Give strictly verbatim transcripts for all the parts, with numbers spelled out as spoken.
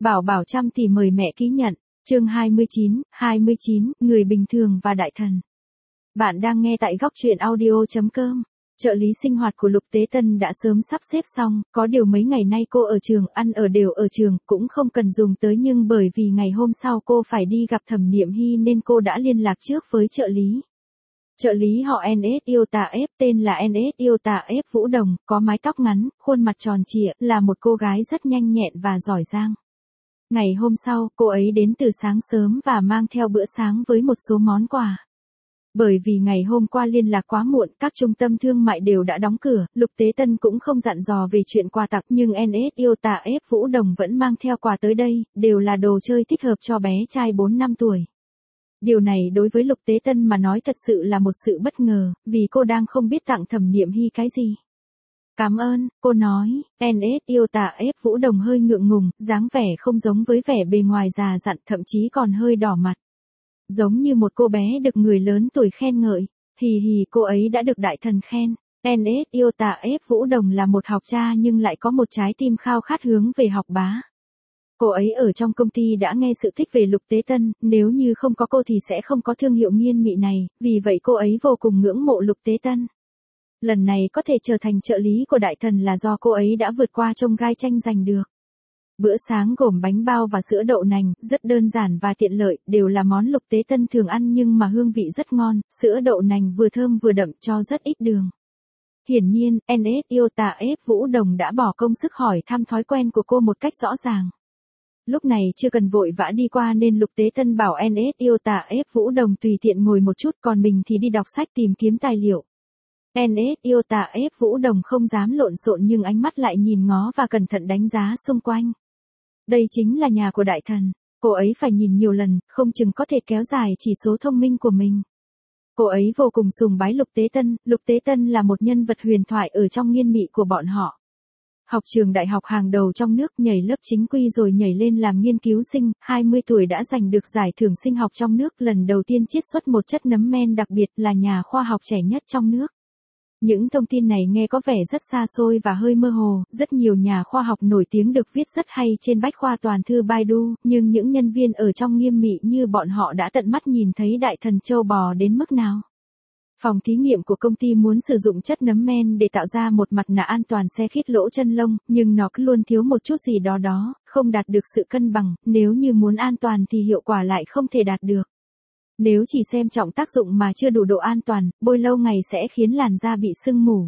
Bảo Bảo chăm thì mời mẹ ký nhận. Chương hai mươi chín, hai mươi chín, người bình thường và đại thần. Bạn đang nghe tại góc truyện audio chấm com. Trợ lý sinh hoạt của Lục Tế Tân đã sớm sắp xếp xong, có điều mấy ngày nay cô ở trường, ăn ở đều ở trường, cũng không cần dùng tới, nhưng bởi vì ngày hôm sau cô phải đi gặp Thẩm Niệm Hy nên cô đã liên lạc trước với trợ lý. Trợ lý họ en ét Iota F, tên là en ét Iota F Vũ Đồng, có mái tóc ngắn, khuôn mặt tròn trịa, là một cô gái rất nhanh nhẹn và giỏi giang. Ngày hôm sau, cô ấy đến từ sáng sớm và mang theo bữa sáng với một số món quà. Bởi vì ngày hôm qua liên lạc quá muộn, các trung tâm thương mại đều đã đóng cửa, Lục Tế Tân cũng không dặn dò về chuyện quà tặng, nhưng en ét Iota F Vũ Đồng vẫn mang theo quà tới đây, đều là đồ chơi thích hợp cho bé trai bốn năm tuổi. Điều này đối với Lục Tế Tân mà nói thật sự là một sự bất ngờ, vì cô đang không biết tặng Thẩm Niệm Hy cái gì. Cảm ơn, cô nói. en ét Iota F Vũ Đồng hơi ngượng ngùng, dáng vẻ không giống với vẻ bề ngoài già dặn, thậm chí còn hơi đỏ mặt. Giống như một cô bé được người lớn tuổi khen ngợi. Hì hì, cô ấy đã được đại thần khen. en ét Iota F Vũ Đồng là một học cha nhưng lại có một trái tim khao khát hướng về học bá. Cô ấy ở trong công ty đã nghe sự thích về Lục Tế Tân, nếu như không có cô thì sẽ không có thương hiệu nghiên mị này, vì vậy cô ấy vô cùng ngưỡng mộ Lục Tế Tân. Lần này có thể trở thành trợ lý của đại thần là do cô ấy đã vượt qua chông gai tranh giành được. Bữa sáng gồm bánh bao và sữa đậu nành, rất đơn giản và tiện lợi, đều là món Lục Tế Tân thường ăn nhưng mà hương vị rất ngon, sữa đậu nành vừa thơm vừa đậm cho rất ít đường. Hiển nhiên, en ét Iota F Vũ Đồng đã bỏ công sức hỏi thăm thói quen của cô một cách rõ ràng. Lúc này chưa cần vội vã đi qua nên Lục Tế Tân bảo en ét Iota F Vũ Đồng tùy tiện ngồi một chút, còn mình thì đi đọc sách tìm kiếm tài liệu. en ét Iota F Vũ Đồng không dám lộn xộn nhưng ánh mắt lại nhìn ngó và cẩn thận đánh giá xung quanh. Đây chính là nhà của đại thần, cô ấy phải nhìn nhiều lần, không chừng có thể kéo dài chỉ số thông minh của mình. Cô ấy vô cùng sùng bái Lục Tế Tân, Lục Tế Tân là một nhân vật huyền thoại ở trong nghiên mị của bọn họ. Học trường đại học hàng đầu trong nước, nhảy lớp chính quy rồi nhảy lên làm nghiên cứu sinh, hai mươi tuổi đã giành được giải thưởng sinh học trong nước, lần đầu tiên chiết xuất một chất nấm men đặc biệt, là nhà khoa học trẻ nhất trong nước. Những thông tin này nghe có vẻ rất xa xôi và hơi mơ hồ, rất nhiều nhà khoa học nổi tiếng được viết rất hay trên bách khoa toàn thư Baidu, nhưng những nhân viên ở trong nghiêm mị như bọn họ đã tận mắt nhìn thấy đại thần trâu bò đến mức nào. Phòng thí nghiệm của công ty muốn sử dụng chất nấm men để tạo ra một mặt nạ an toàn xe khít lỗ chân lông, nhưng nó cứ luôn thiếu một chút gì đó đó, không đạt được sự cân bằng, nếu như muốn an toàn thì hiệu quả lại không thể đạt được. Nếu chỉ xem trọng tác dụng mà chưa đủ độ an toàn, bôi lâu ngày sẽ khiến làn da bị sưng mù.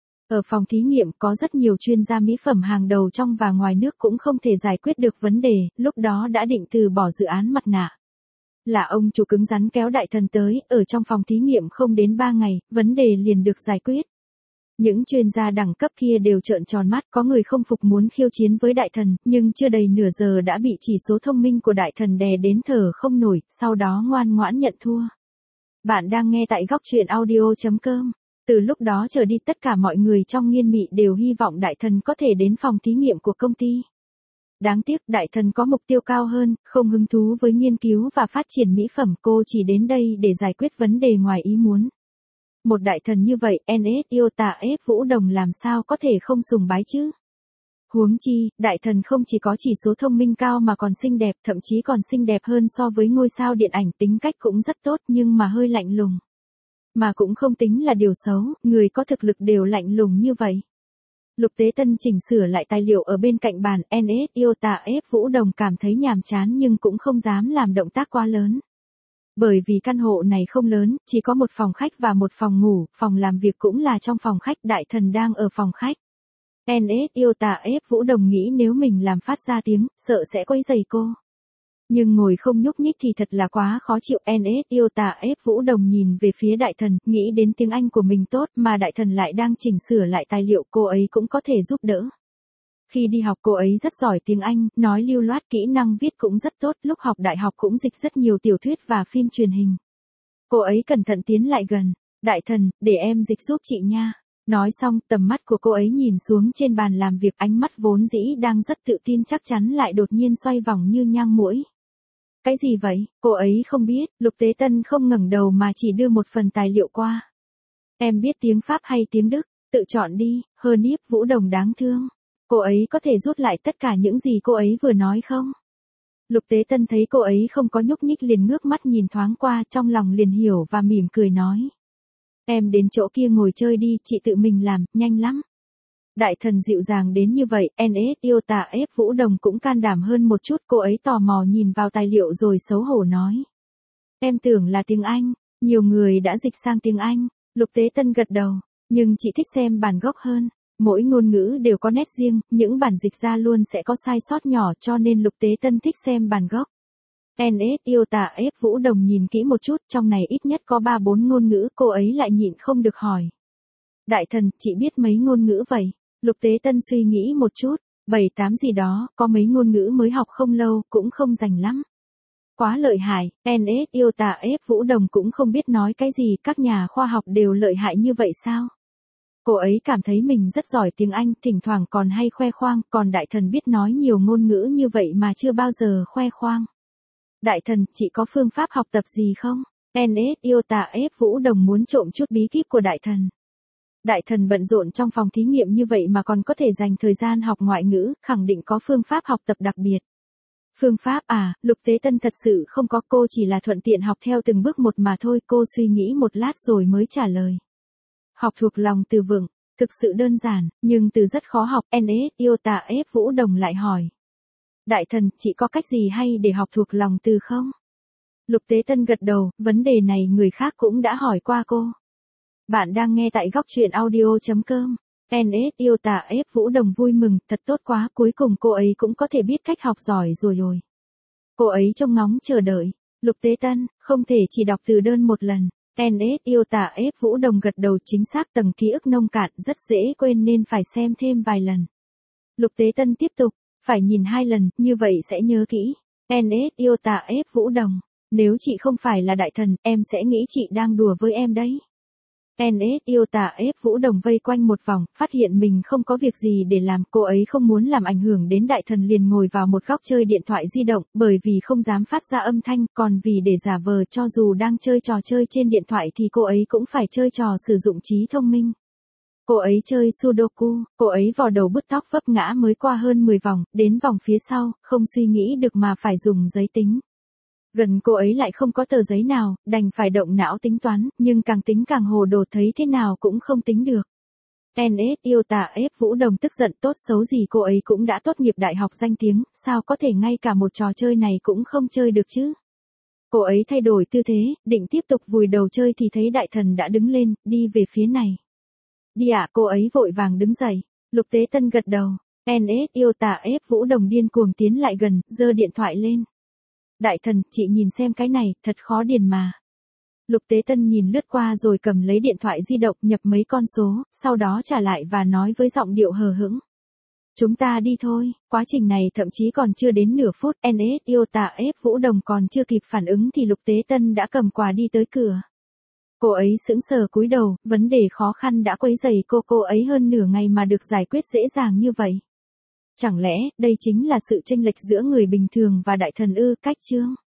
Ở phòng thí nghiệm có rất nhiều chuyên gia mỹ phẩm hàng đầu trong và ngoài nước cũng không thể giải quyết được vấn đề, lúc đó đã định từ bỏ dự án mặt nạ. Là ông chủ cứng rắn kéo đại thần tới, ở trong phòng thí nghiệm không đến ba ngày, vấn đề liền được giải quyết. Những chuyên gia đẳng cấp kia đều trợn tròn mắt, có người không phục muốn khiêu chiến với đại thần, nhưng chưa đầy nửa giờ đã bị chỉ số thông minh của đại thần đè đến thở không nổi, sau đó ngoan ngoãn nhận thua. Bạn đang nghe tại góc truyện audio chấm com. Từ lúc đó trở đi tất cả mọi người trong nghiên mị đều hy vọng đại thần có thể đến phòng thí nghiệm của công ty. Đáng tiếc đại thần có mục tiêu cao hơn, không hứng thú với nghiên cứu và phát triển mỹ phẩm, cô chỉ đến đây để giải quyết vấn đề ngoài ý muốn. Một đại thần như vậy, en ét Iota F Vũ Đồng làm sao có thể không sùng bái chứ? Huống chi, đại thần không chỉ có chỉ số thông minh cao mà còn xinh đẹp, thậm chí còn xinh đẹp hơn so với ngôi sao điện ảnh, tính cách cũng rất tốt nhưng mà hơi lạnh lùng. Mà cũng không tính là điều xấu, người có thực lực đều lạnh lùng như vậy. Lục Tế Tân chỉnh sửa lại tài liệu ở bên cạnh bàn, en ét Iota F Vũ Đồng cảm thấy nhàm chán nhưng cũng không dám làm động tác quá lớn. Bởi vì căn hộ này không lớn, chỉ có một phòng khách và một phòng ngủ, phòng làm việc cũng là trong phòng khách, đại thần đang ở phòng khách. en ét Iota F Vũ Đồng nghĩ nếu mình làm phát ra tiếng, sợ sẽ quấy rầy cô. Nhưng ngồi không nhúc nhích thì thật là quá khó chịu, en ét Iota F Vũ Đồng nhìn về phía đại thần, nghĩ đến tiếng Anh của mình tốt mà đại thần lại đang chỉnh sửa lại tài liệu, cô ấy cũng có thể giúp đỡ. Khi đi học cô ấy rất giỏi tiếng Anh, nói lưu loát, kỹ năng viết cũng rất tốt, lúc học đại học cũng dịch rất nhiều tiểu thuyết và phim truyền hình. Cô ấy cẩn thận tiến lại gần, đại thần, để em dịch giúp chị nha. Nói xong, tầm mắt của cô ấy nhìn xuống trên bàn làm việc, ánh mắt vốn dĩ đang rất tự tin chắc chắn lại đột nhiên xoay vòng như nhang muỗi. Cái gì vậy? Cô ấy không biết, Lục Tế Tân không ngẩng đầu mà chỉ đưa một phần tài liệu qua. Em biết tiếng Pháp hay tiếng Đức, tự chọn đi, hơn hiếp Vũ Đồng đáng thương. Cô ấy có thể rút lại tất cả những gì cô ấy vừa nói không? Lục Tế Tân thấy cô ấy không có nhúc nhích liền ngước mắt nhìn thoáng qua, trong lòng liền hiểu và mỉm cười nói. Em đến chỗ kia ngồi chơi đi, chị tự mình làm, nhanh lắm. Đại thần dịu dàng đến như vậy, en ét yêu tả ép Vũ Đồng cũng can đảm hơn một chút, cô ấy tò mò nhìn vào tài liệu rồi xấu hổ nói. Em tưởng là tiếng Anh, nhiều người đã dịch sang tiếng Anh. Lục Tế Tân gật đầu, nhưng chị thích xem bản gốc hơn. Mỗi ngôn ngữ đều có nét riêng, những bản dịch ra luôn sẽ có sai sót nhỏ cho nên Lục Tế Tân thích xem bản gốc. en ét yêu tả ép Vũ Đồng nhìn kỹ một chút, trong này ít nhất có ba bốn ngôn ngữ, cô ấy lại nhịn không được hỏi. Đại thần, chị biết mấy ngôn ngữ vậy? Lục Tế Tân suy nghĩ một chút, bảy tám gì đó, có mấy ngôn ngữ mới học không lâu, cũng không rành lắm. Quá lợi hại, en ét yêu tả ép Vũ Đồng cũng không biết nói cái gì, các nhà khoa học đều lợi hại như vậy sao? Cô ấy cảm thấy mình rất giỏi tiếng Anh, thỉnh thoảng còn hay khoe khoang, còn đại thần biết nói nhiều ngôn ngữ như vậy mà chưa bao giờ khoe khoang. Đại thần, chị có phương pháp học tập gì không? en ét yêu tả ép Vũ Đồng muốn trộm chút bí kíp của đại thần. Đại thần bận rộn trong phòng thí nghiệm như vậy mà còn có thể dành thời gian học ngoại ngữ, khẳng định có phương pháp học tập đặc biệt. Phương pháp à, Lục Tế Tân thật sự không có, cô chỉ là thuận tiện học theo từng bước một mà thôi, cô suy nghĩ một lát rồi mới trả lời. Học thuộc lòng từ vựng, thực sự đơn giản, nhưng từ rất khó học, en ét yêu tả ép Vũ Đồng lại hỏi. Đại thần, chị có cách gì hay để học thuộc lòng từ không? Lục Tế Tân gật đầu, vấn đề này người khác cũng đã hỏi qua cô. Bạn đang nghe tại góc truyện audio chấm com. en ét yêu tả ép Vũ Đồng vui mừng, thật tốt quá, cuối cùng cô ấy cũng có thể biết cách học giỏi rồi rồi. Cô ấy trông ngóng chờ đợi. Lục Tế Tân, không thể chỉ đọc từ đơn một lần. en ét yêu tả ép Vũ Đồng gật đầu, chính xác, tầng ký ức nông cạn, rất dễ quên nên phải xem thêm vài lần. Lục Tế Tân tiếp tục, phải nhìn hai lần, như vậy sẽ nhớ kỹ. en ét yêu tả ép Vũ Đồng, nếu chị không phải là đại thần, em sẽ nghĩ chị đang đùa với em đấy. en ét yêu tả ép Vũ Đồng vây quanh một vòng, phát hiện mình không có việc gì để làm, cô ấy không muốn làm ảnh hưởng đến đại thần liền ngồi vào một góc chơi điện thoại di động, bởi vì không dám phát ra âm thanh, còn vì để giả vờ cho dù đang chơi trò chơi trên điện thoại thì cô ấy cũng phải chơi trò sử dụng trí thông minh. Cô ấy chơi Sudoku, cô ấy vò đầu bứt tóc vấp ngã mới qua hơn mười vòng, đến vòng phía sau, không suy nghĩ được mà phải dùng giấy tính. Gần cô ấy lại không có tờ giấy nào, đành phải động não tính toán, nhưng càng tính càng hồ đồ, thấy thế nào cũng không tính được. en ét yêu tả ép Vũ Đồng tức giận, tốt xấu gì cô ấy cũng đã tốt nghiệp đại học danh tiếng, sao có thể ngay cả một trò chơi này cũng không chơi được chứ? Cô ấy thay đổi tư thế, định tiếp tục vùi đầu chơi thì thấy đại thần đã đứng lên, đi về phía này. Đi ạ, à, cô ấy vội vàng đứng dậy. Lục Tế Tân gật đầu, en ét yêu tả ép Vũ Đồng điên cuồng tiến lại gần, giơ điện thoại lên. Đại thần, chị nhìn xem cái này, thật khó điền mà. Lục Tế Tân nhìn lướt qua rồi cầm lấy điện thoại di động nhập mấy con số, sau đó trả lại và nói với giọng điệu hờ hững. Chúng ta đi thôi, quá trình này thậm chí còn chưa đến nửa phút, en ét yêu tả ép Vũ Đồng còn chưa kịp phản ứng thì Lục Tế Tân đã cầm quà đi tới cửa. Cô ấy sững sờ cúi đầu, vấn đề khó khăn đã quấy rầy cô cô ấy hơn nửa ngày mà được giải quyết dễ dàng như vậy. Chẳng lẽ, đây chính là sự chênh lệch giữa người bình thường và đại thần ư? Cách chương